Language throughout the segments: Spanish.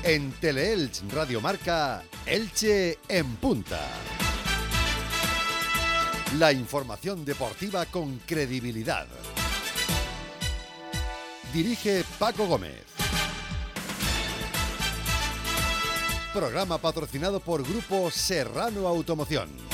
En Teleelch Radio Marca, Elche en punta. La información deportiva con credibilidad. Dirige Paco Gómez. Programa patrocinado por Grupo Serrano Automoción.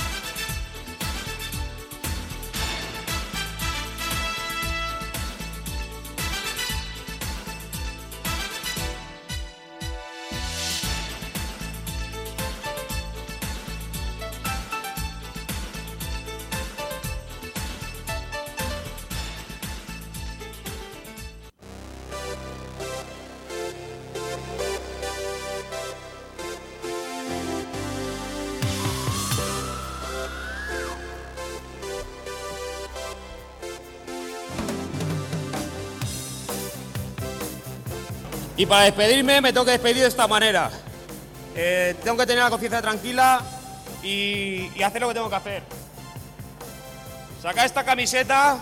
Y para despedirme me tengo que despedir de esta manera. Tengo que tener la conciencia tranquila y hacer lo que tengo que hacer. Sacar esta camiseta.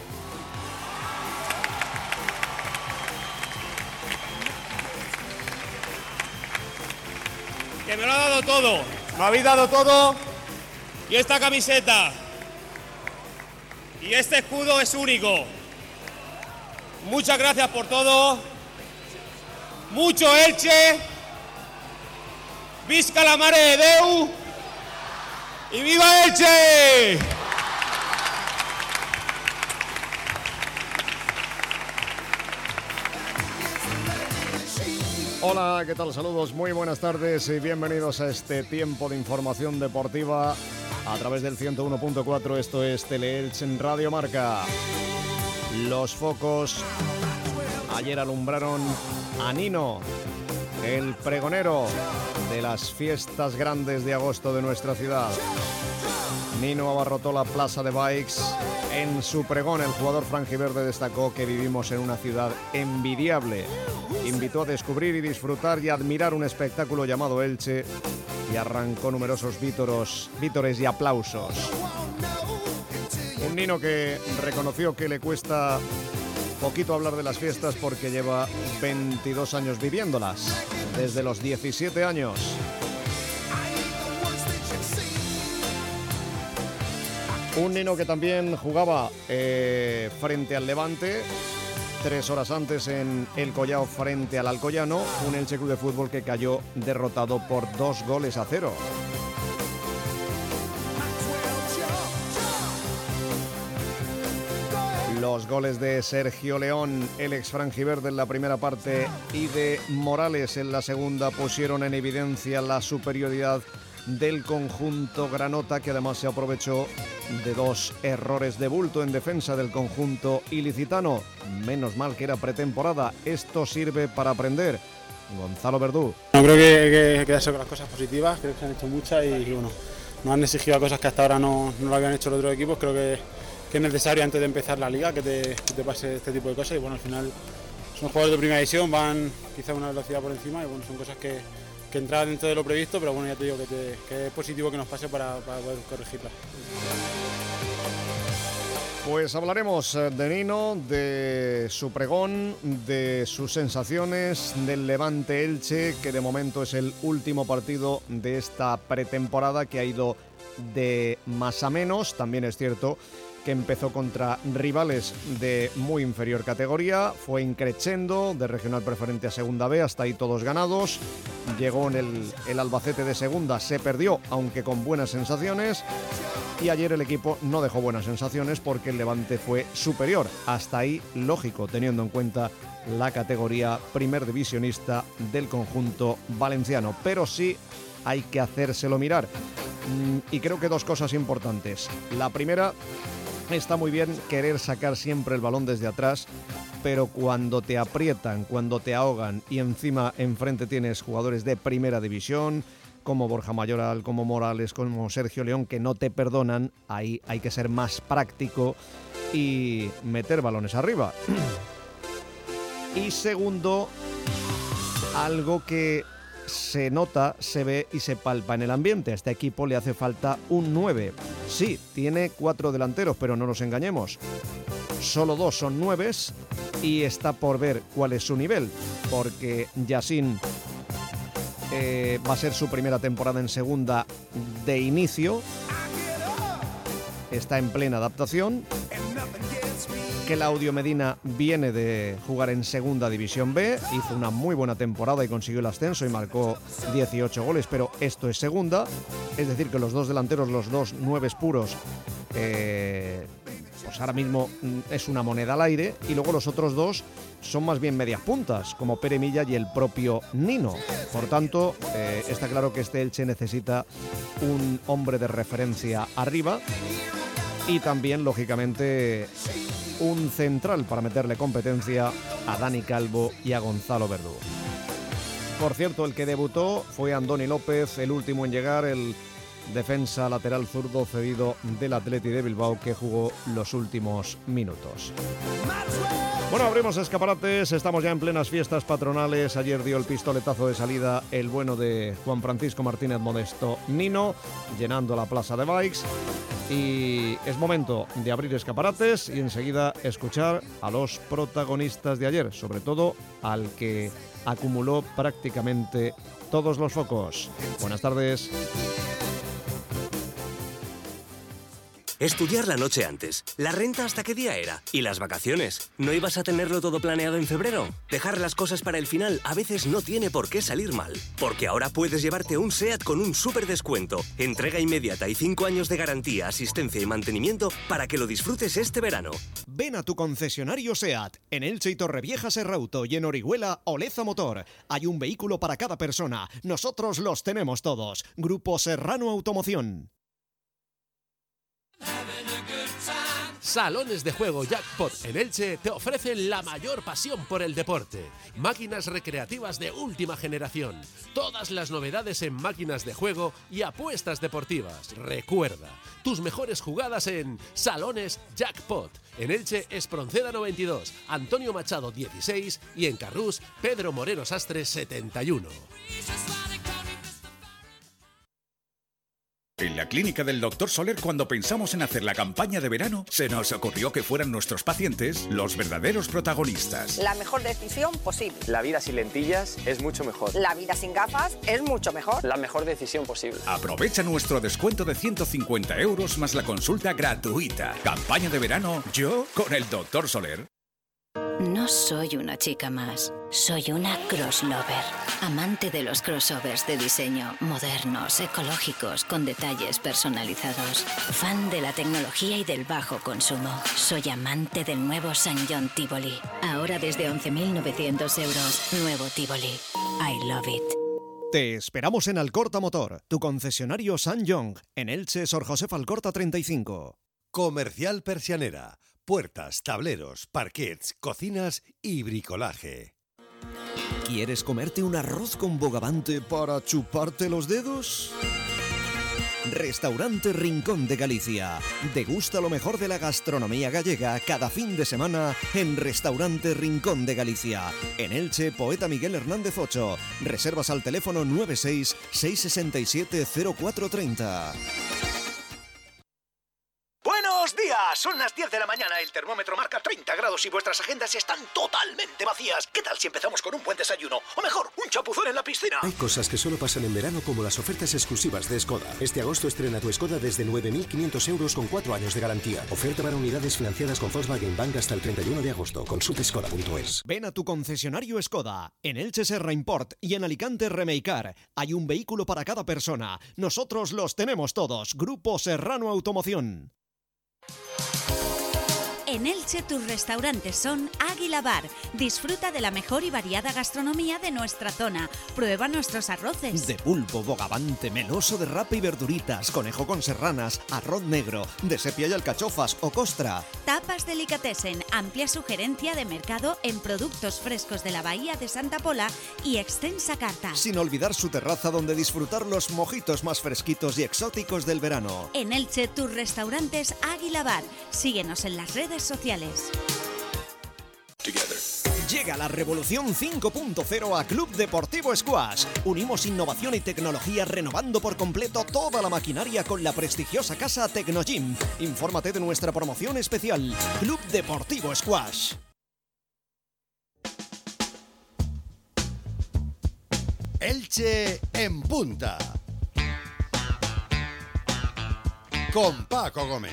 Que me lo ha dado todo. Me habéis dado todo. Y esta camiseta y este escudo es único. Muchas gracias por todo. Mucho Elche, visca la mare de Déu y viva Elche. Hola, ¿qué tal? Saludos, muy buenas tardes y bienvenidos a este tiempo de información deportiva a través del 101.4. Esto es Teleelch en Radio Marca. Los focos ayer alumbraron a Nino, el pregonero de las fiestas grandes de agosto de nuestra ciudad. Nino abarrotó la plaza de bikes en su pregón. El jugador franjiverde destacó que vivimos en una ciudad envidiable. Invitó a descubrir y disfrutar y admirar un espectáculo llamado Elche y arrancó numerosos vítores y aplausos. Un Nino que reconoció que le cuesta poquito hablar de las fiestas porque lleva 22 años viviéndolas, desde los 17 años. Un Nino que también jugaba frente al Levante, 3 horas antes en el Collao frente al Alcoyano, un Elche Club de Fútbol que cayó derrotado por 2-0. Los goles de Sergio León, el ex franjiverde en la primera parte, y de Morales en la segunda pusieron en evidencia la superioridad del conjunto granota, que además se aprovechó de 2 errores de bulto en defensa del conjunto ilicitano. Menos mal que era pretemporada, esto sirve para aprender. Gonzalo Verdú. No, creo que quedarse con las cosas positivas, creo que se han hecho muchas y bueno, nos han exigido cosas que hasta ahora no lo habían hecho los otros equipos. Creo que es necesario antes de empezar la liga que te pase este tipo de cosas y bueno, al final son jugadores de primera división, van quizá a una velocidad por encima y bueno, son cosas que entran dentro de lo previsto, pero bueno, ya te digo que es positivo que nos pase para poder corregirlas. Pues hablaremos de Nino, de su pregón, de sus sensaciones, del Levante Elche, que de momento es el último partido de esta pretemporada que ha ido de más a menos. También es cierto que empezó contra rivales de muy inferior categoría, fue increciendo de regional preferente a segunda B, hasta ahí todos ganados. Llegó en el Albacete de segunda, se perdió, aunque con buenas sensaciones. Y ayer el equipo no dejó buenas sensaciones porque el Levante fue superior. Hasta ahí lógico, teniendo en cuenta la categoría primer divisionista del conjunto valenciano. Pero sí hay que hacérselo mirar. Y creo que 2 cosas importantes. La primera, está muy bien querer sacar siempre el balón desde atrás, pero cuando te aprietan, cuando te ahogan y encima enfrente tienes jugadores de primera división, como Borja Mayoral, como Morales, como Sergio León, que no te perdonan, ahí hay que ser más práctico y meter balones arriba. Y segundo, algo que se nota, se ve y se palpa en el ambiente. A este equipo le hace falta un 9. Sí, tiene 4 delanteros, pero no nos engañemos. Solo 2 son 9 y está por ver cuál es su nivel, porque Yacine va a ser su primera temporada en segunda de inicio. Está en plena adaptación. Claudio Medina viene de jugar en Segunda División B, hizo una muy buena temporada y consiguió el ascenso y marcó 18 goles, pero esto es segunda, es decir que los dos delanteros, los dos 9 puros, pues ahora mismo es una moneda al aire, y luego los otros dos son más bien medias puntas, como Pere Milla y el propio Nino. Por tanto, está claro que este Elche necesita un hombre de referencia arriba y también, lógicamente, un central para meterle competencia a Dani Calvo y a Gonzalo Verdú. Por cierto, el que debutó fue Andoni López, el último en llegar, el defensa lateral zurdo cedido del Athletic de Bilbao, que jugó los últimos minutos. Bueno, abrimos escaparates, estamos ya en plenas fiestas patronales. Ayer dio el pistoletazo de salida el bueno de Juan Francisco Martínez Modesto Nino, llenando la plaza de bikes. Y es momento de abrir escaparates y enseguida escuchar a los protagonistas de ayer, sobre todo al que acumuló prácticamente todos los focos. Buenas tardes. Estudiar la noche antes, la renta hasta qué día era y las vacaciones. ¿No ibas a tenerlo todo planeado en febrero? Dejar las cosas para el final a veces no tiene por qué salir mal, porque ahora puedes llevarte un SEAT con un súper descuento, entrega inmediata y 5 años de garantía, asistencia y mantenimiento para que lo disfrutes este verano. Ven a tu concesionario SEAT, en Elche y Torrevieja Serrauto, y en Orihuela Oleza Motor. Hay un vehículo para cada persona, nosotros los tenemos todos. Grupo Serrano Automoción. Salones de juego Jackpot en Elche te ofrecen la mayor pasión por el deporte. Máquinas recreativas de última generación. Todas las novedades en máquinas de juego y apuestas deportivas. Recuerda, tus mejores jugadas en Salones Jackpot. En Elche, Espronceda 92, Antonio Machado 16 y en Carrús, Pedro Moreno Sastre 71. En la clínica del Dr. Soler, cuando pensamos en hacer la campaña de verano, se nos ocurrió que fueran nuestros pacientes los verdaderos protagonistas. La mejor decisión posible. La vida sin lentillas es mucho mejor. La vida sin gafas es mucho mejor. La mejor decisión posible. Aprovecha nuestro descuento de 150 € más la consulta gratuita. Campaña de verano, yo con el Dr. Soler. No soy una chica más, soy una crosslover, amante de los crossovers de diseño, modernos, ecológicos, con detalles personalizados, fan de la tecnología y del bajo consumo. Soy amante del nuevo Sanyong Tivoli, ahora desde 11.900 €, nuevo Tivoli. I love it. Te esperamos en Alcorta Motor, tu concesionario Sanyong, en Elche, Sor José Alcorta 35. Comercial Persianera. Puertas, tableros, parquets, cocinas y bricolaje. ¿Quieres comerte un arroz con bogavante para chuparte los dedos? Restaurante Rincón de Galicia. Degusta lo mejor de la gastronomía gallega cada fin de semana en Restaurante Rincón de Galicia. En Elche, Poeta Miguel Hernández 8. Reservas al teléfono 96 667 0430. ¡Buenos días! Son las 10 de la mañana, el termómetro marca 30 grados y vuestras agendas están totalmente vacías. ¿Qué tal si empezamos con un buen desayuno? O mejor, un chapuzón en la piscina. Hay cosas que solo pasan en verano, como las ofertas exclusivas de Skoda. Este agosto estrena tu Skoda desde 9.500 € con 4 años de garantía. Oferta para unidades financiadas con Volkswagen Bank hasta el 31 de agosto. Consulta skoda.es. Ven a tu concesionario Skoda. En Elche Serra Import y en Alicante Remeicar. Hay un vehículo para cada persona. Nosotros los tenemos todos. Grupo Serrano Automoción. En Elche tus restaurantes son Águila Bar. Disfruta de la mejor y variada gastronomía de nuestra zona. Prueba nuestros arroces. De pulpo, bogavante, meloso de rapa y verduritas, conejo con serranas, arroz negro, de sepia y alcachofas o costra. Tapas Delicatessen, amplia sugerencia de mercado en productos frescos de la Bahía de Santa Pola y extensa carta. Sin olvidar su terraza donde disfrutar los mojitos más fresquitos y exóticos del verano. En Elche tus restaurantes Águila Bar. Síguenos en las redes sociales. Llega la revolución 5.0 a Club Deportivo Squash. Unimos innovación y tecnología renovando por completo toda la maquinaria con la prestigiosa casa Tecnogym. Infórmate de nuestra promoción especial. Club Deportivo Squash. Elche en punta. Con Paco Gómez.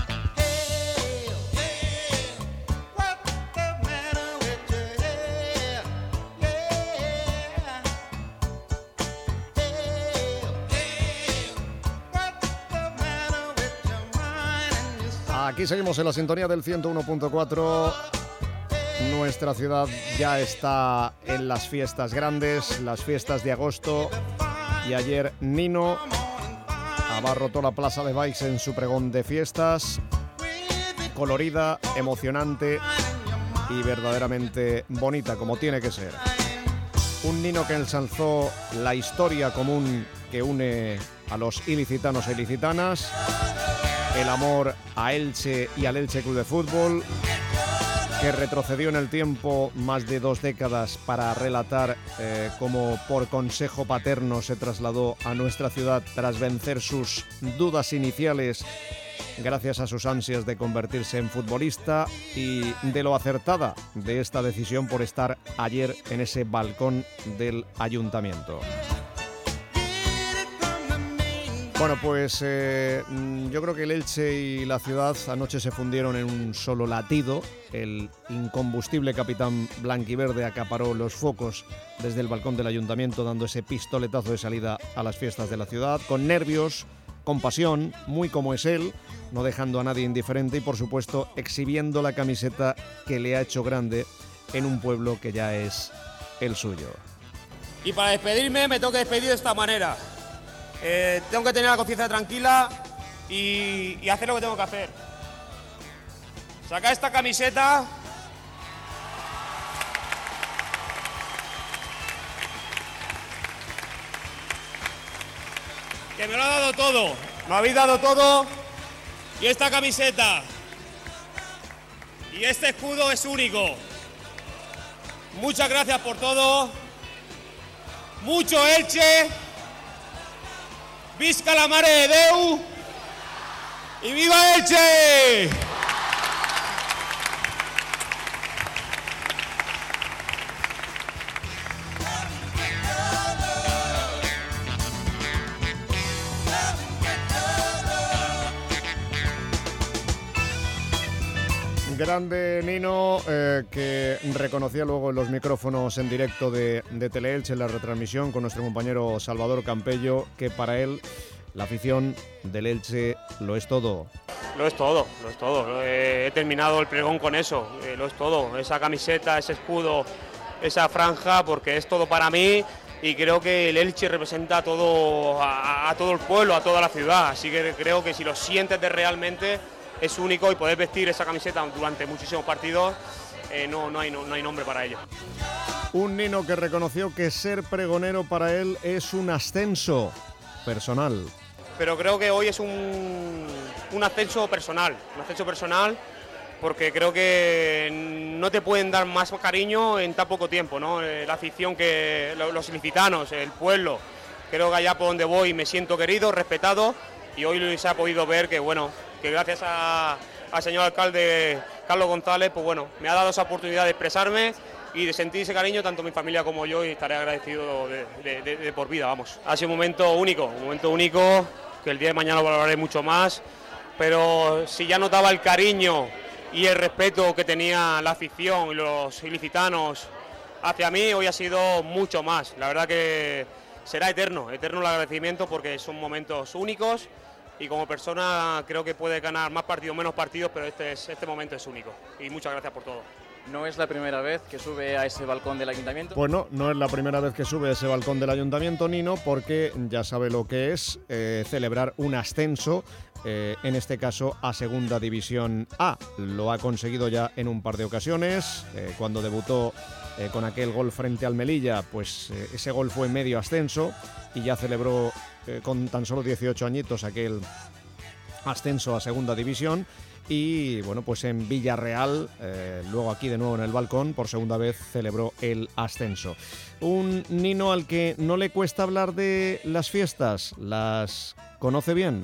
Aquí seguimos en la sintonía del 101.4. Nuestra ciudad ya está en las fiestas grandes, las fiestas de agosto. Y ayer Nino abarrotó la plaza de Baix en su pregón de fiestas. Colorida, emocionante y verdaderamente bonita, como tiene que ser. Un Nino que ensalzó la historia común que une a los ilicitanos e ilicitanas, el amor a Elche y al Elche Club de Fútbol, que retrocedió en el tiempo más de 2 décadas para relatar cómo por consejo paterno se trasladó a nuestra ciudad tras vencer sus dudas iniciales gracias a sus ansias de convertirse en futbolista, y de lo acertada de esta decisión por estar ayer en ese balcón del ayuntamiento. Bueno, pues yo creo que el Elche y la ciudad anoche se fundieron en un solo latido. El incombustible capitán blanquiverde acaparó los focos desde el balcón del ayuntamiento, dando ese pistoletazo de salida a las fiestas de la ciudad, con nervios, con pasión, muy como es él, no dejando a nadie indiferente y, por supuesto, exhibiendo la camiseta que le ha hecho grande en un pueblo que ya es el suyo. Y para despedirme me tengo que despedir de esta manera. Tengo que tener la conciencia tranquila y hacer lo que tengo que hacer. Sacar esta camiseta. Que me lo ha dado todo. Me habéis dado todo. Y esta camiseta y este escudo es único. Muchas gracias por todo. Mucho Elche. Visca la Mare de Déu y viva Elche. Grande Nino, que reconocía luego en los micrófonos en directo de Teleelche en la retransmisión con nuestro compañero Salvador Campello, que para él la afición del Elche lo es todo. Lo es todo, lo es todo. He terminado el pregón con eso, lo es todo. Esa camiseta, ese escudo, esa franja, porque es todo para mí y creo que el Elche representa a todo el pueblo, a toda la ciudad. Así que creo que si lo sientes de realmente es único, y poder vestir esa camiseta durante muchísimos partidos, no hay nombre para ello. Un Nino que reconoció que ser pregonero para él es un ascenso personal. Pero creo que hoy es un ascenso personal, porque creo que no te pueden dar más cariño en tan poco tiempo, ¿no? La afición, que los ilicitanos, el pueblo, creo que allá por donde voy me siento querido, respetado, y hoy se ha podido ver que, bueno, que gracias al señor alcalde Carlos González, pues bueno, me ha dado esa oportunidad de expresarme y de sentir ese cariño, tanto mi familia como yo, y estaré agradecido de por vida, vamos. Ha sido un momento único, que el día de mañana lo valoraré mucho más, pero si ya notaba el cariño y el respeto que tenía la afición y los ilicitanos hacia mí, hoy ha sido mucho más. La verdad que será eterno el agradecimiento, porque son momentos únicos. Y como persona creo que puede ganar más partidos, menos partidos, pero este momento es único. Y muchas gracias por todo. ¿No es la primera vez que sube a ese balcón del ayuntamiento? Pues no es la primera vez que sube a ese balcón del ayuntamiento, Nino, porque ya sabe lo que es celebrar un ascenso, en este caso a Segunda División A. Lo ha conseguido ya en un par de ocasiones. Cuando debutó con aquel gol frente al Melilla, pues ese gol fue medio ascenso, y ya celebró con tan solo 18 añitos aquel ascenso a Segunda División. Y bueno, pues en Villarreal, luego aquí de nuevo en el balcón, por segunda vez celebró el ascenso. Un Nino al que no le cuesta hablar de las fiestas, las conoce bien.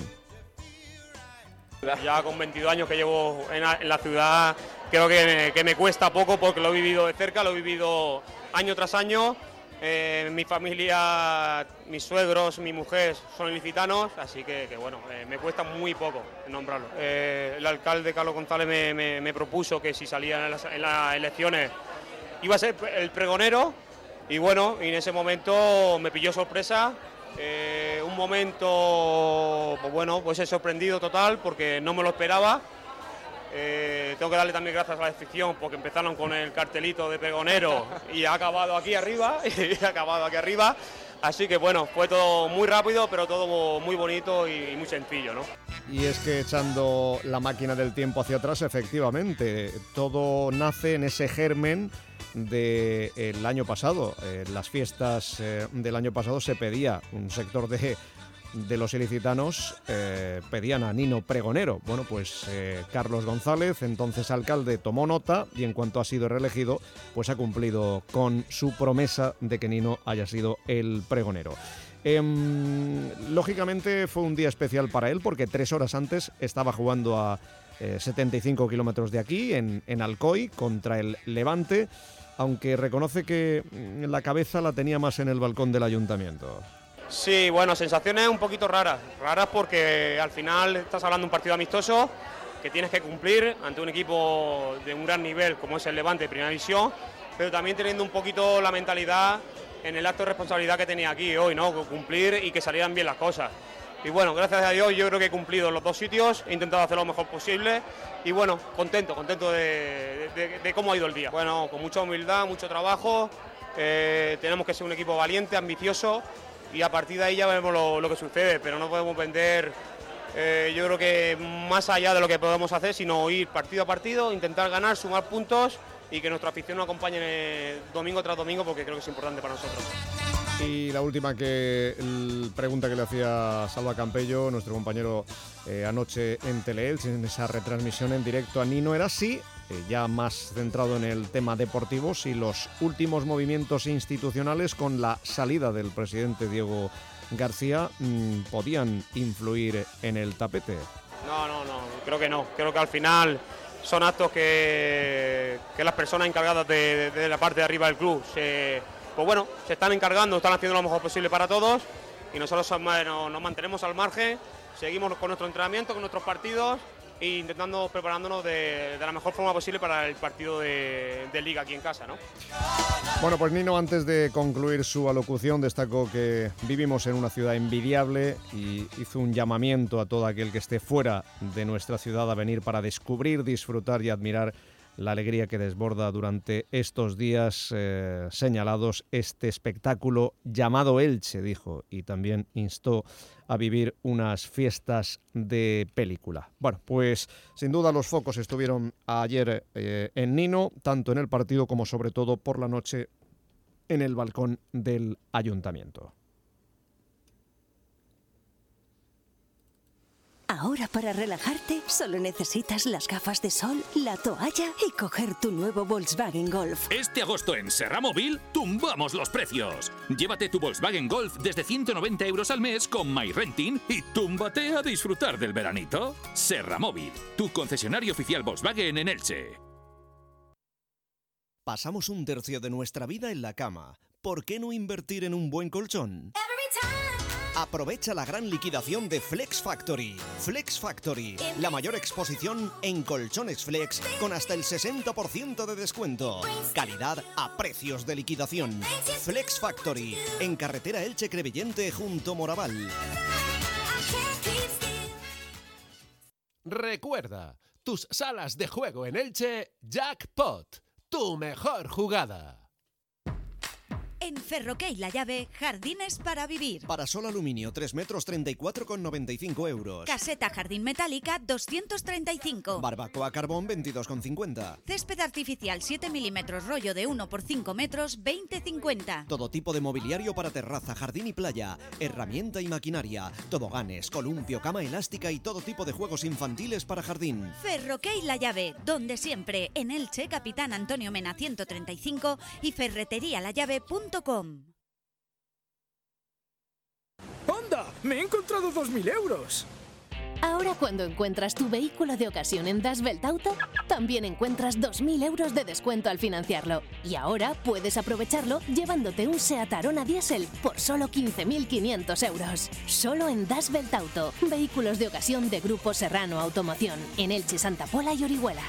Ya con 22 años que llevo en la ciudad, creo que me cuesta poco, porque lo he vivido de cerca, lo he vivido año tras año, Mi familia, mis suegros, mi mujer son ilicitanos, así que bueno, me cuesta muy poco nombrarlo. El alcalde Carlos González me propuso que si salía en las elecciones iba a ser el pregonero, y bueno, y en ese momento me pilló sorpresa. Un momento, pues bueno, pues he sorprendido total porque no me lo esperaba. Tengo que darle también gracias a la afición porque empezaron con el cartelito de pregonero y ha acabado aquí arriba, así que bueno, fue todo muy rápido, pero todo muy bonito y muy sencillo, ¿no? Y es que echando la máquina del tiempo hacia atrás, efectivamente, todo nace en ese germen del año pasado. Las fiestas del año pasado se pedía, un sector de los ilicitanos pedían a Nino pregonero. Bueno, pues Carlos González, entonces alcalde, tomó nota y en cuanto ha sido reelegido, pues ha cumplido con su promesa de que Nino haya sido el pregonero. Lógicamente fue un día especial para él porque 3 horas antes estaba jugando a 75 kilómetros de aquí, en Alcoy, contra el Levante, aunque reconoce que la cabeza la tenía más en el balcón del ayuntamiento. Sí, bueno, sensaciones un poquito raras porque al final estás hablando de un partido amistoso que tienes que cumplir ante un equipo de un gran nivel como es el Levante de Primera División, pero también teniendo un poquito la mentalidad en el acto de responsabilidad que tenía aquí hoy, ¿no? Cumplir y que salieran bien las cosas. Y bueno, gracias a Dios yo creo que he cumplido en los 2 sitios, he intentado hacer lo mejor posible y bueno, contento de cómo ha ido el día. Bueno, con mucha humildad, mucho trabajo, tenemos que ser un equipo valiente, ambicioso, y a partir de ahí ya veremos lo que sucede, pero no podemos vender, yo creo que más allá de lo que podemos hacer, sino ir partido a partido, intentar ganar, sumar puntos y que nuestra afición nos acompañe domingo tras domingo, porque creo que es importante para nosotros. Y la última pregunta que le hacía Salva Campello, nuestro compañero anoche en Teleelch, en esa retransmisión en directo a Nino, era si, ya más centrado en el tema deportivo, si los últimos movimientos institucionales con la salida del presidente Diego García podían influir en el tapete. No, creo que no. Creo que al final son actos que las personas encargadas de la parte de arriba del club pues bueno, se están encargando, están haciendo lo mejor posible para todos y nosotros nos mantenemos al margen, seguimos con nuestro entrenamiento, con nuestros partidos e intentando preparándonos de la mejor forma posible para el partido de Liga aquí en casa, ¿no? Bueno, pues Nino, antes de concluir su alocución, destacó que vivimos en una ciudad envidiable y hizo un llamamiento a todo aquel que esté fuera de nuestra ciudad a venir para descubrir, disfrutar y admirar la alegría que desborda durante estos días señalados este espectáculo llamado Elche, dijo, y también instó a vivir unas fiestas de película. Bueno, pues sin duda los focos estuvieron ayer en Nino, tanto en el partido como sobre todo por la noche en el balcón del ayuntamiento. Ahora para relajarte solo necesitas las gafas de sol, la toalla y coger tu nuevo Volkswagen Golf. Este agosto en Serramóvil tumbamos los precios. Llévate tu Volkswagen Golf desde 190 € al mes con MyRenting y túmbate a disfrutar del veranito. Serramóvil, tu concesionario oficial Volkswagen en Elche. Pasamos un tercio de nuestra vida en la cama. ¿Por qué no invertir en un buen colchón? Aprovecha la gran liquidación de Flex Factory. Flex Factory, la mayor exposición en colchones flex con hasta el 60% de descuento. Calidad a precios de liquidación. Flex Factory, en carretera Elche-Crevillente junto Moraval. Recuerda, tus salas de juego en Elche, Jackpot, tu mejor jugada. En Ferroquey La Llave, jardines para vivir. Parasol aluminio 3 metros 34,95 €. Caseta jardín metálica 235. Barbacoa carbón 22,50. Césped artificial 7 milímetros rollo de 1 por 5 metros 20,50. Todo tipo de mobiliario para terraza, jardín y playa. Herramienta y maquinaria. Toboganes, columpio, cama elástica y todo tipo de juegos infantiles para jardín. Ferroquey La Llave, donde siempre, en Elche, Capitán Antonio Mena 135 y ferreterialallave.com. ¡Anda! ¡Me he encontrado 2.000 €! Ahora cuando encuentras tu vehículo de ocasión en Das Welt Auto, también encuentras 2.000 euros de descuento al financiarlo. Y ahora puedes aprovecharlo llevándote un Seat Arona Diesel por solo 15.500 euros. Solo en Das Welt Auto. Vehículos de ocasión de Grupo Serrano Automoción. En Elche, Santa Pola y Orihuela.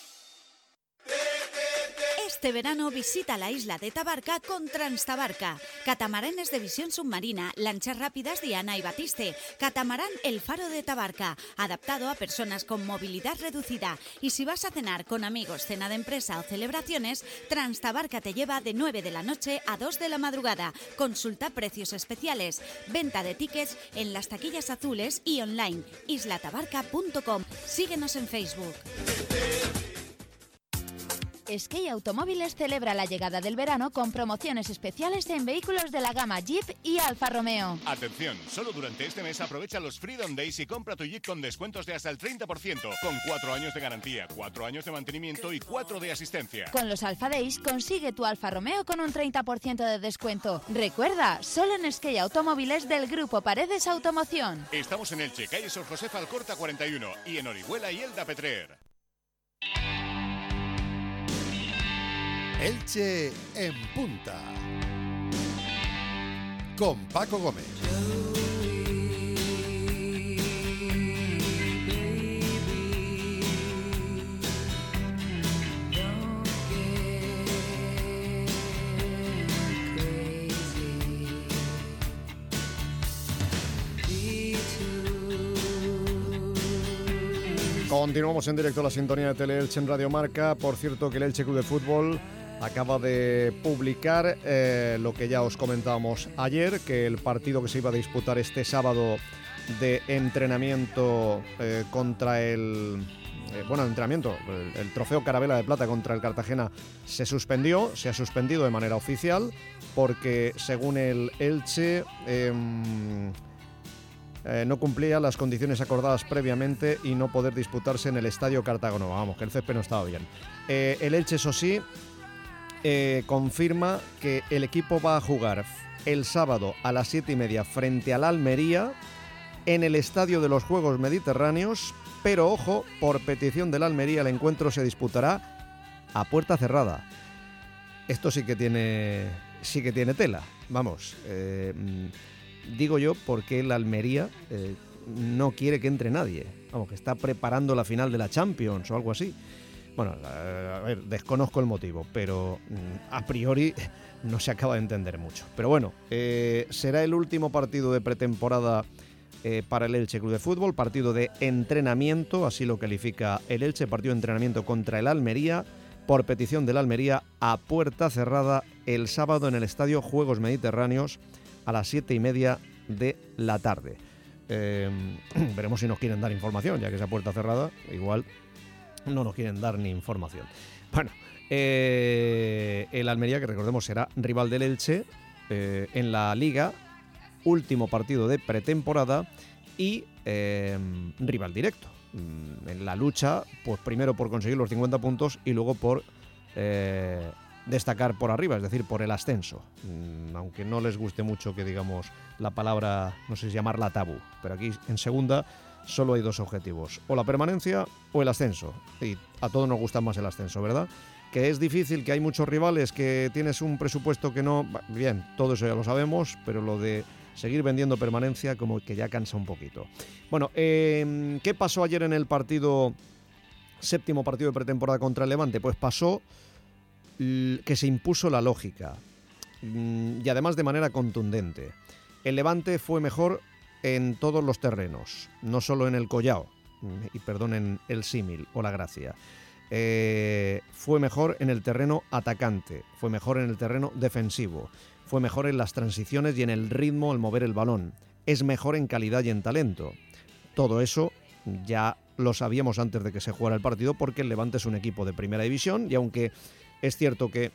Este verano visita la isla de Tabarca con Transtabarca. Catamaranes de visión submarina, lanchas rápidas Diana y Batiste, catamarán El Faro de Tabarca, adaptado a personas con movilidad reducida. Y si vas a cenar con amigos, cena de empresa o celebraciones, Transtabarca te lleva de 9 de la noche a 2 de la madrugada. Consulta precios especiales. Venta de tickets en las taquillas azules y online. islatabarca.com. Síguenos en Facebook. Sky Automóviles celebra la llegada del verano con promociones especiales en vehículos de la gama Jeep y Alfa Romeo. Atención, solo durante este mes aprovecha los Freedom Days y compra tu Jeep con descuentos de hasta el 30%, con 4 años de garantía, 4 años de mantenimiento y 4 de asistencia. Con los Alfa Days consigue tu Alfa Romeo con un 30% de descuento. Recuerda, solo en Sky Automóviles del Grupo Paredes Automoción. Estamos en Elche, calle Sor Josefa Alcorta 41 y en Orihuela y Elda Petrer. Elche en punta con Paco Gómez. Continuamos en directo a la sintonía de Tele-Elche en Radio Marca. Por cierto, que el Elche Club de Fútbol acaba de publicar lo que ya os comentábamos ayer, que el partido que se iba a disputar este sábado de entrenamiento contra el trofeo Carabela de Plata contra el Cartagena se ha suspendido de manera oficial, porque según el Elche no cumplía las condiciones acordadas previamente y no poder disputarse en el Estadio Cartagonova. Vamos, que el césped no estaba bien. El Elche, eso sí, confirma que el equipo va a jugar el sábado a las 7:30 frente al Almería en el Estadio de los Juegos Mediterráneos, pero ojo, por petición del Almería el encuentro se disputará a puerta cerrada. Esto sí que tiene tela, vamos. Digo yo porque el Almería no quiere que entre nadie, vamos, que está preparando la final de la Champions o algo así. Bueno, a ver, desconozco el motivo, pero a priori no se acaba de entender mucho. Pero bueno, será el último partido de pretemporada para el Elche Club de Fútbol, partido de entrenamiento, así lo califica el Elche, partido de entrenamiento contra el Almería, por petición del Almería, a puerta cerrada el sábado en el Estadio Juegos Mediterráneos a las 7:30 de la tarde. Veremos si nos quieren dar información, ya que es a puerta cerrada, igual no nos quieren dar ni información. Bueno, el Almería, que recordemos será rival del Elche en la Liga, último partido de pretemporada y rival directo. En la lucha, pues primero por conseguir los 50 puntos y luego por destacar por arriba, es decir, por el ascenso. Aunque no les guste mucho que digamos la palabra, no sé si llamarla tabú, pero aquí en segunda solo hay dos objetivos, o la permanencia o el ascenso. Y a todos nos gusta más el ascenso, ¿verdad? Que es difícil, que hay muchos rivales, que tienes un presupuesto que no... Bien, todo eso ya lo sabemos, pero lo de seguir vendiendo permanencia como que ya cansa un poquito. Bueno, ¿qué pasó ayer en el séptimo partido de pretemporada contra el Levante? Pues pasó que se impuso la lógica y además de manera contundente. El Levante fue mejor en todos los terrenos, no solo en el Collao, y perdonen el símil o la gracia. Fue mejor en el terreno atacante, fue mejor en el terreno defensivo, fue mejor en las transiciones y en el ritmo al mover el balón, es mejor en calidad y en talento. Todo eso ya lo sabíamos antes de que se jugara el partido, porque el Levante es un equipo de primera división, y aunque es cierto que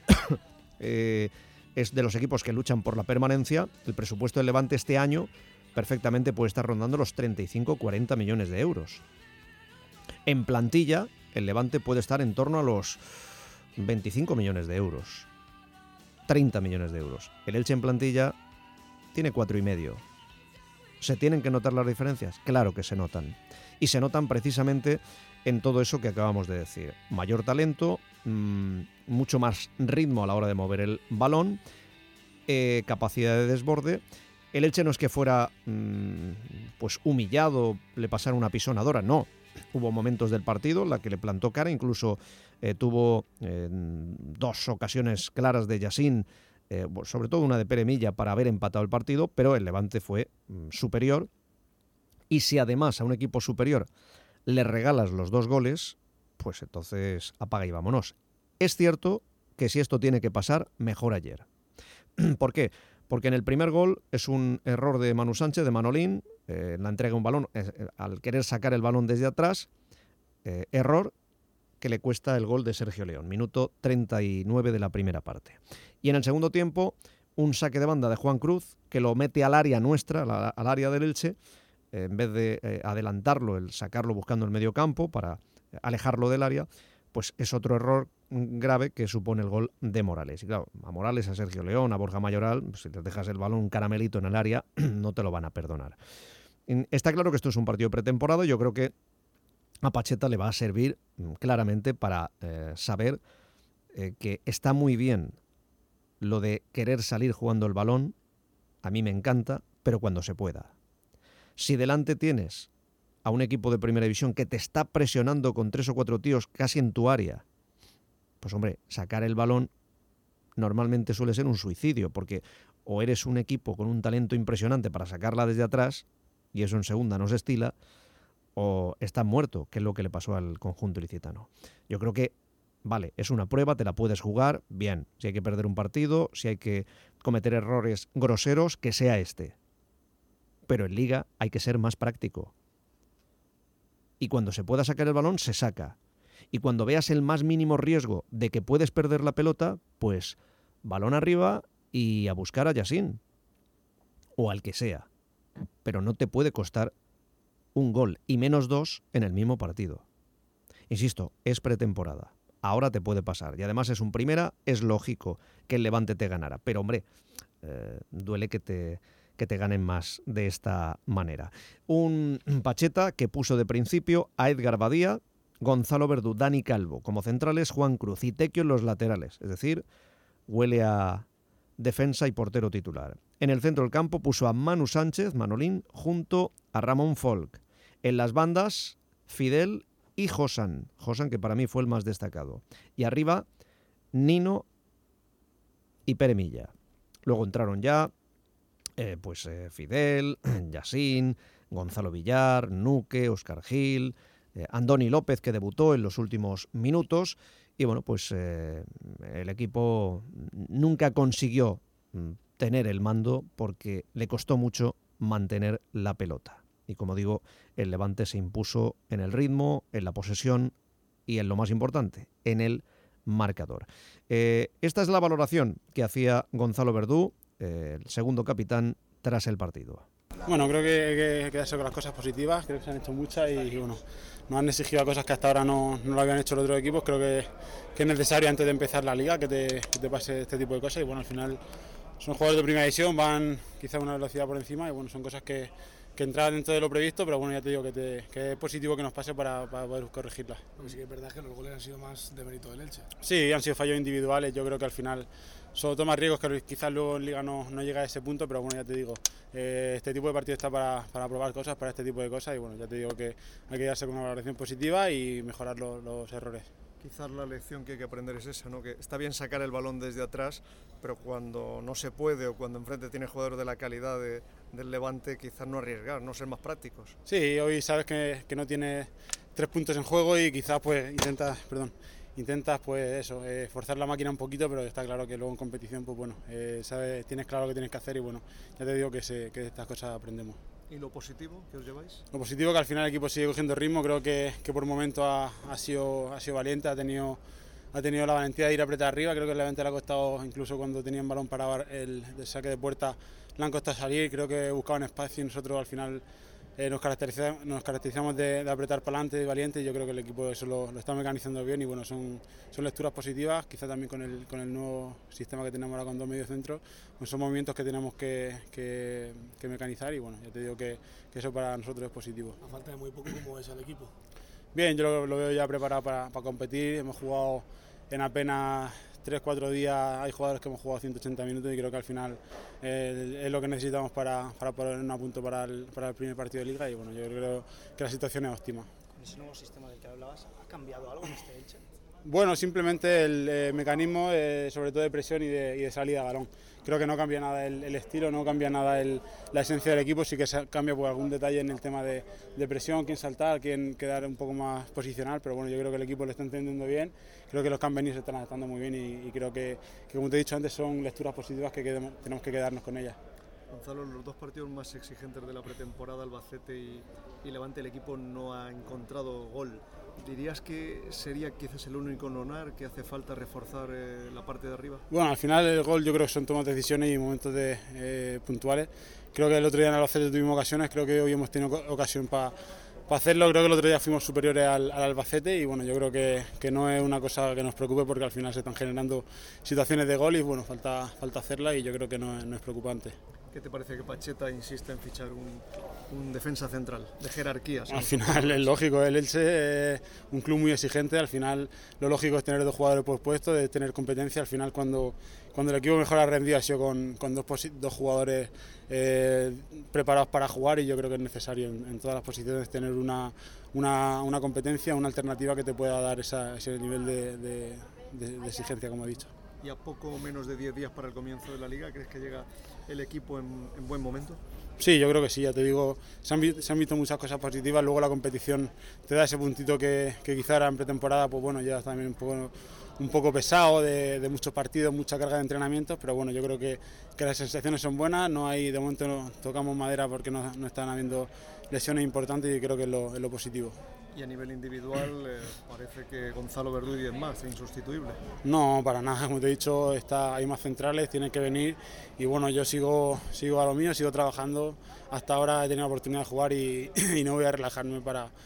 es de los equipos que luchan por la permanencia, el presupuesto del Levante este año perfectamente puede estar rondando los 35-40 millones de euros. En plantilla, el Levante puede estar en torno a los 25 millones de euros, 30 millones de euros. El Elche en plantilla tiene 4,5. ¿Se tienen que notar las diferencias? Claro que se notan. Y se notan precisamente en todo eso que acabamos de decir. Mayor talento, mucho más ritmo a la hora de mover el balón, capacidad de desborde. El Elche no es que fuera pues humillado, le pasara una pisonadora, no. Hubo momentos del partido en la que le plantó cara, incluso tuvo 2 ocasiones claras de Yacine, sobre todo una de Pere Milla para haber empatado el partido, pero el Levante fue superior. Y si además a un equipo superior le regalas los 2 goles, pues entonces apaga y vámonos. Es cierto que si esto tiene que pasar, mejor ayer. ¿Por qué? Porque en el primer gol es un error de Manu Sánchez, de Manolín, en la entrega de un balón, al querer sacar el balón desde atrás, error que le cuesta el gol de Sergio León, minuto 39 de la primera parte. Y en el segundo tiempo, un saque de banda de Juan Cruz, que lo mete al área nuestra, al área del Elche, en vez de adelantarlo, el sacarlo buscando el medio campo para alejarlo del área, pues es otro error grave que supone el gol de Morales. Y claro, a Morales, a Sergio León, a Borja Mayoral, si les dejas el balón un caramelito en el área, no te lo van a perdonar. Está claro que esto es un partido pretemporada. Yo creo que a Pacheta le va a servir claramente para saber que está muy bien lo de querer salir jugando el balón. A mí me encanta, pero cuando se pueda. Si delante tienes a un equipo de primera división que te está presionando con 3 o 4 tíos casi en tu área, pues hombre, sacar el balón normalmente suele ser un suicidio, porque o eres un equipo con un talento impresionante para sacarla desde atrás, y eso en segunda no se estila, o estás muerto, que es lo que le pasó al conjunto ilicitano. Yo creo que, vale, es una prueba, te la puedes jugar, bien. Si hay que perder un partido, si hay que cometer errores groseros, que sea este. Pero en Liga hay que ser más práctico. Y cuando se pueda sacar el balón, se saca. Y cuando veas el más mínimo riesgo de que puedes perder la pelota, pues balón arriba y a buscar a Yacine. O al que sea. Pero no te puede costar un gol y menos 2 en el mismo partido. Insisto, es pretemporada. Ahora te puede pasar. Y además es un primera, es lógico que el Levante te ganara. Pero hombre, duele que te ganen más de esta manera. Un Pacheta que puso de principio a Edgar Badía, Gonzalo Verdú, Dani Calvo como centrales, Juan Cruz y Tequio en los laterales. Es decir, huele a defensa y portero titular. En el centro del campo puso a Manu Sánchez, Manolín, junto a Ramón Folk. En las bandas, Fidel y Josan. Josan, que para mí fue el más destacado. Y arriba, Nino y Pere Milla. Luego entraron ya Fidel, Yacine, Gonzalo Villar, Nuque, Óscar Gil, Andoni López, que debutó en los últimos minutos. Y bueno, pues el equipo nunca consiguió tener el mando porque le costó mucho mantener la pelota. Y como digo, el Levante se impuso en el ritmo, en la posesión y en lo más importante, en el marcador. Esta es la valoración que hacía Gonzalo Verdú, el segundo capitán, tras el partido. Bueno, creo que quedarse con las cosas positivas, creo que se han hecho muchas y bueno, nos han exigido cosas que hasta ahora no lo habían hecho los otros equipos. Creo que es necesario antes de empezar la liga que te pase este tipo de cosas y bueno, al final son jugadores de primera división, van quizá a una velocidad por encima y bueno, son cosas que entran dentro de lo previsto, pero bueno, ya te digo que es positivo que nos pase para poder corregirlas. Porque sí que es verdad que los goles han sido más de mérito del Elche. Sí, han sido fallos individuales, yo creo que al final son tomas riesgos que quizás luego en Liga no llega a ese punto, pero bueno, ya te digo, este tipo de partido está para probar cosas, para este tipo de cosas y bueno, ya te digo que hay que quedarse con una valoración positiva y mejorar los errores. Quizás la lección que hay que aprender es esa, ¿no? Que está bien sacar el balón desde atrás, pero cuando no se puede o cuando enfrente tiene jugadores de la calidad del Levante, quizás no arriesgar, no ser más prácticos. Sí, hoy sabes que no tienes 3 puntos en juego y quizás pues intentas pues eso, forzar la máquina un poquito, pero está claro que luego en competición pues bueno, tienes claro lo que tienes que hacer y bueno, ya te digo que de estas cosas aprendemos. ¿Y lo positivo que os lleváis? Lo positivo que al final el equipo sigue cogiendo ritmo, creo que por momentos ha sido valiente, ha tenido la valentía de ir a apretar arriba, creo que el Levante le ha costado, incluso cuando tenían balón para el saque de puerta, le han costado salir, creo que buscaban espacio y nosotros al final nos caracterizamos de apretar para adelante, de valiente, y yo creo que el equipo eso lo está mecanizando bien y bueno, son lecturas positivas, quizá también con el nuevo sistema que tenemos ahora con 2 mediocentros, pues son movimientos que tenemos que mecanizar y bueno, ya te digo que eso para nosotros es positivo. A falta de muy poco, ¿cómo ves al equipo? Bien, yo lo veo ya preparado para competir, hemos jugado en apenas 3-4 días, hay jugadores que hemos jugado 180 minutos y creo que al final es lo que necesitamos para ponernos a punto para el primer partido de Liga y bueno, yo creo que la situación es óptima. ¿Con ese nuevo sistema del que hablabas, ha cambiado algo en este Elche? Bueno, simplemente el mecanismo, sobre todo de presión y de salida de balón. Creo que no cambia nada el estilo, no cambia nada la esencia del equipo, sí que cambia por algún detalle en el tema de presión, quién saltar, quién quedar un poco más posicional, pero bueno, yo creo que el equipo lo está entendiendo bien, creo que los que han venido se están adaptando muy bien y creo que como te he dicho antes son lecturas positivas que tenemos que quedarnos con ellas. Gonzalo, en los 2 partidos más exigentes de la pretemporada, Albacete y Levante, el equipo no ha encontrado gol. ¿Dirías que sería quizás el único nonar que hace falta reforzar la parte de arriba? Bueno, al final el gol yo creo que son tomas de decisiones y momentos puntuales. Creo que el otro día en Albacete tuvimos ocasiones, creo que hoy hemos tenido ocasión para hacerlo. Creo que el otro día fuimos superiores al Albacete y bueno, yo creo que no es una cosa que nos preocupe porque al final se están generando situaciones de gol y bueno, falta hacerla y yo creo que no es preocupante. ¿Qué te parece que Pacheta insiste en fichar un defensa central de jerarquía? Al final es lógico, el Elche es un club muy exigente, al final lo lógico es tener 2 jugadores por puesto, de tener competencia, al final cuando el equipo mejor ha rendido ha sido con 2 jugadores preparados para jugar y yo creo que es necesario en todas las posiciones tener una competencia, una alternativa que te pueda dar ese nivel de exigencia, como he dicho. Y a poco menos de 10 días para el comienzo de la Liga, ¿crees que llega el equipo en buen momento? Sí, yo creo que sí, ya te digo, se han visto muchas cosas positivas, luego la competición te da ese puntito que quizá era en pretemporada, pues bueno, ya también un poco pesado de muchos partidos, mucha carga de entrenamientos, pero bueno, yo creo que las sensaciones son buenas, de momento no tocamos madera porque no están habiendo lesiones importantes y creo que es lo positivo. Y a nivel individual parece que Gonzalo Verduy es más insustituible. No, para nada, como te he dicho, hay más centrales, tienen que venir y bueno, yo sigo a lo mío, sigo trabajando. Hasta ahora he tenido la oportunidad de jugar y no voy a relajarme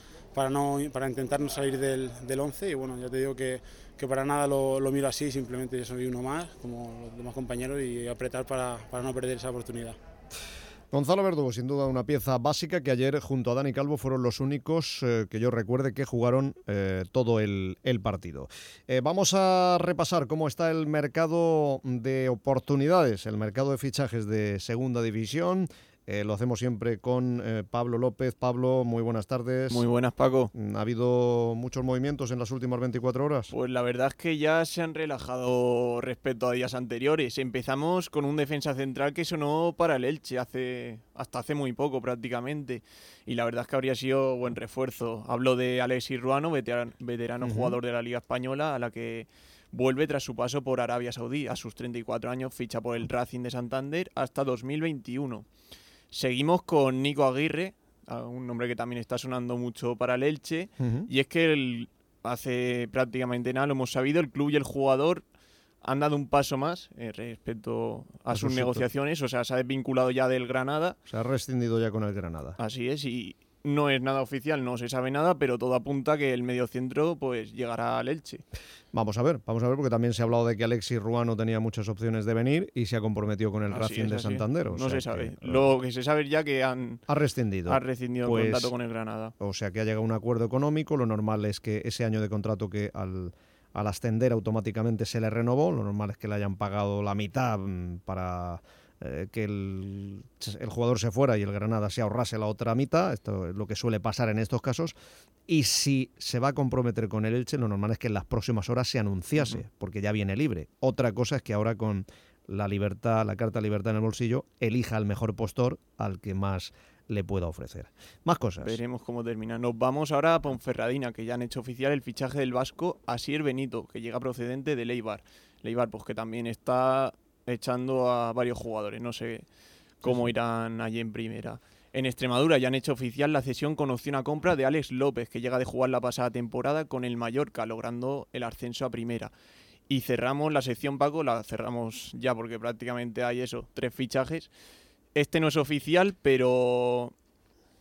para intentar no salir del 11 y bueno, ya te digo que para nada lo miro así, simplemente yo soy uno más, como los demás compañeros y apretar para no perder esa oportunidad. Gonzalo Verdugo, sin duda una pieza básica que ayer junto a Dani Calvo fueron los únicos que yo recuerde que jugaron todo el partido. Vamos a repasar cómo está el mercado de oportunidades, el mercado de fichajes de Segunda División. Lo hacemos siempre con Pablo López. Pablo, muy buenas tardes. Muy buenas, Paco. ¿Ha habido muchos movimientos en las últimas 24 horas? Pues la verdad es que ya se han relajado respecto a días anteriores. Empezamos con un defensa central que sonó para el Elche hasta hace muy poco prácticamente. Y la verdad es que habría sido buen refuerzo. Hablo de Alexis Ruano, veterano jugador de la Liga Española, a la que vuelve tras su paso por Arabia Saudí. A sus 34 años ficha por el Racing de Santander hasta 2021. Seguimos con Nico Aguirre, un nombre que también está sonando mucho para el Elche, y es que hace prácticamente nada, lo hemos sabido, el club y el jugador han dado un paso más respecto a sus negociaciones, o sea, se ha desvinculado ya del Granada. Se ha rescindido ya con el Granada. Así es, y no es nada oficial, no se sabe nada, pero todo apunta a que el mediocentro pues llegará al Elche. Vamos a ver, porque también se ha hablado de que Alexis Ruano tenía muchas opciones de venir y se ha comprometido con el Racing de Santander. No se sabe. Lo que se sabe es ya que ha rescindido el contrato con el Granada. O sea que ha llegado a un acuerdo económico. Lo normal es que ese año de contrato que al ascender automáticamente se le renovó, lo normal es que le hayan pagado la mitad para que el jugador se fuera y el Granada se ahorrase la otra mitad. Esto es lo que suele pasar en estos casos. Y si se va a comprometer con el Elche, lo normal es que en las próximas horas se anunciase, porque ya viene libre. Otra cosa es que ahora con la carta de libertad en el bolsillo, elija al mejor postor al que más le pueda ofrecer. Más cosas. Veremos cómo termina. Nos vamos ahora a Ponferradina, que ya han hecho oficial el fichaje del vasco Asier Benito, que llega procedente del Eibar. El Eibar, pues que también está echando a varios jugadores, no sé cómo irán allí en primera. En Extremadura ya han hecho oficial la cesión con opción a compra de Alex López, que llega de jugar la pasada temporada con el Mallorca, logrando el ascenso a primera. Y cerramos la sección, Paco, la cerramos ya porque prácticamente hay 3 fichajes. Este no es oficial, pero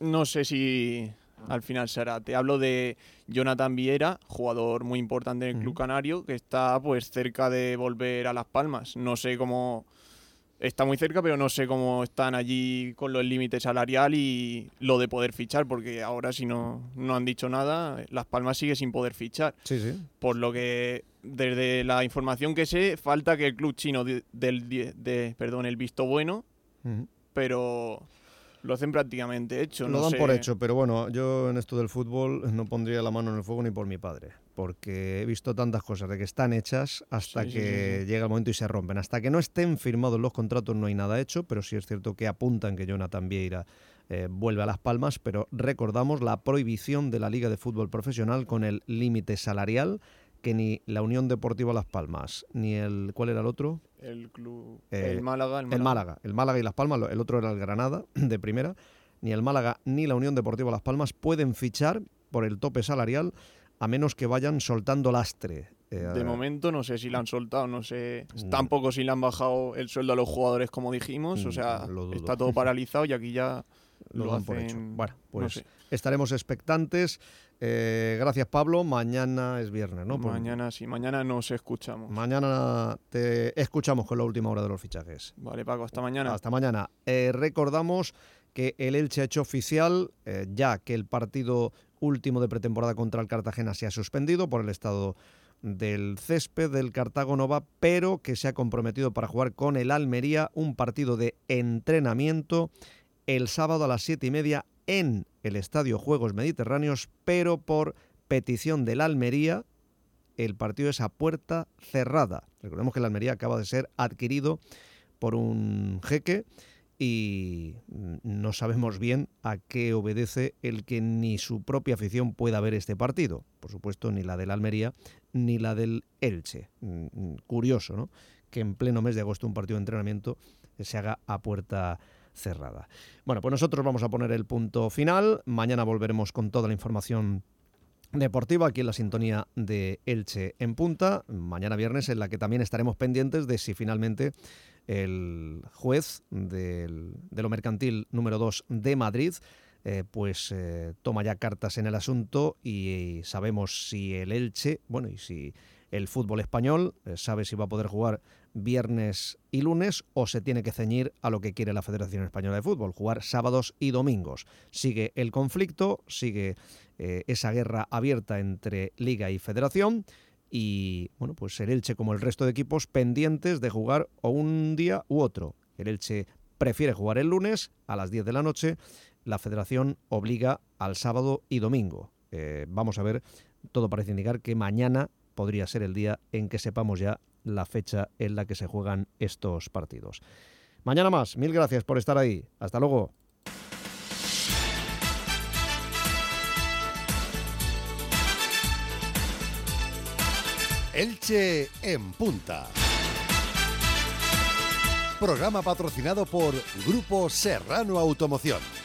no sé si al final será. Te hablo de Jonathan Viera, jugador muy importante en el club canario, que está pues cerca de volver a Las Palmas. No sé cómo... Está muy cerca, pero no sé cómo están allí con los límites salarial y lo de poder fichar, porque ahora si no han dicho nada, Las Palmas sigue sin poder fichar. Sí, sí. Por lo que, desde la información que sé, falta que el club chino el visto bueno, pero lo hacen prácticamente hecho. Lo dan por hecho, pero bueno, yo en esto del fútbol no pondría la mano en el fuego ni por mi padre, porque he visto tantas cosas de que están hechas hasta que llega el momento y se rompen. Hasta que no estén firmados los contratos no hay nada hecho, pero sí es cierto que apuntan que Jonathan Vieira vuelve a Las Palmas, pero recordamos la prohibición de la Liga de Fútbol Profesional con el límite salarial que ni la Unión Deportiva Las Palmas, ni el... ¿Cuál era el otro? El club... el Málaga. El Málaga y Las Palmas, el otro era el Granada, de primera. Ni el Málaga ni la Unión Deportiva Las Palmas pueden fichar por el tope salarial a menos que vayan soltando lastre. De momento no sé si la han soltado, no sé tampoco si le han bajado el sueldo a los jugadores como dijimos, o sea, está todo paralizado y aquí ya lo dan por hecho. Bueno, pues no sé. Estaremos expectantes. Gracias, Pablo. Mañana es viernes, ¿no? Mañana sí, mañana nos escuchamos. Mañana te escuchamos con la última hora de los fichajes. Vale, Paco, hasta mañana. Hasta mañana. Recordamos que el Elche ha hecho oficial ya que el partido último de pretemporada contra el Cartagena se ha suspendido por el estado del césped del Cartago Nova, pero que se ha comprometido para jugar con el Almería un partido de entrenamiento el sábado a las 7:30 en el Estadio Juegos Mediterráneos, pero por petición del Almería el partido es a puerta cerrada. Recordemos que el Almería acaba de ser adquirido por un jeque y no sabemos bien a qué obedece el que ni su propia afición pueda ver este partido. Por supuesto, ni la del Almería ni la del Elche. Curioso, ¿no?, que en pleno mes de agosto un partido de entrenamiento se haga a puerta cerrada. Bueno, pues nosotros vamos a poner el punto final. Mañana volveremos con toda la información deportiva aquí en la sintonía de Elche en Punta. Mañana viernes, en la que también estaremos pendientes de si finalmente el juez de lo mercantil número 2 de Madrid toma ya cartas en el asunto y sabemos si el Elche, bueno, y si el fútbol español sabe si va a poder jugar viernes y lunes o se tiene que ceñir a lo que quiere la Federación Española de Fútbol, jugar sábados y domingos. Sigue el conflicto, sigue esa guerra abierta entre Liga y Federación y, bueno, pues el Elche, como el resto de equipos, pendientes de jugar o un día u otro. El Elche prefiere jugar el lunes a las 10 de la noche, la Federación obliga al sábado y domingo. Vamos a ver, todo parece indicar que mañana podría ser el día en que sepamos ya la fecha en la que se juegan estos partidos. Mañana más. Mil gracias por estar ahí. Hasta luego. Elche en Punta. Programa patrocinado por Grupo Serrano Automoción.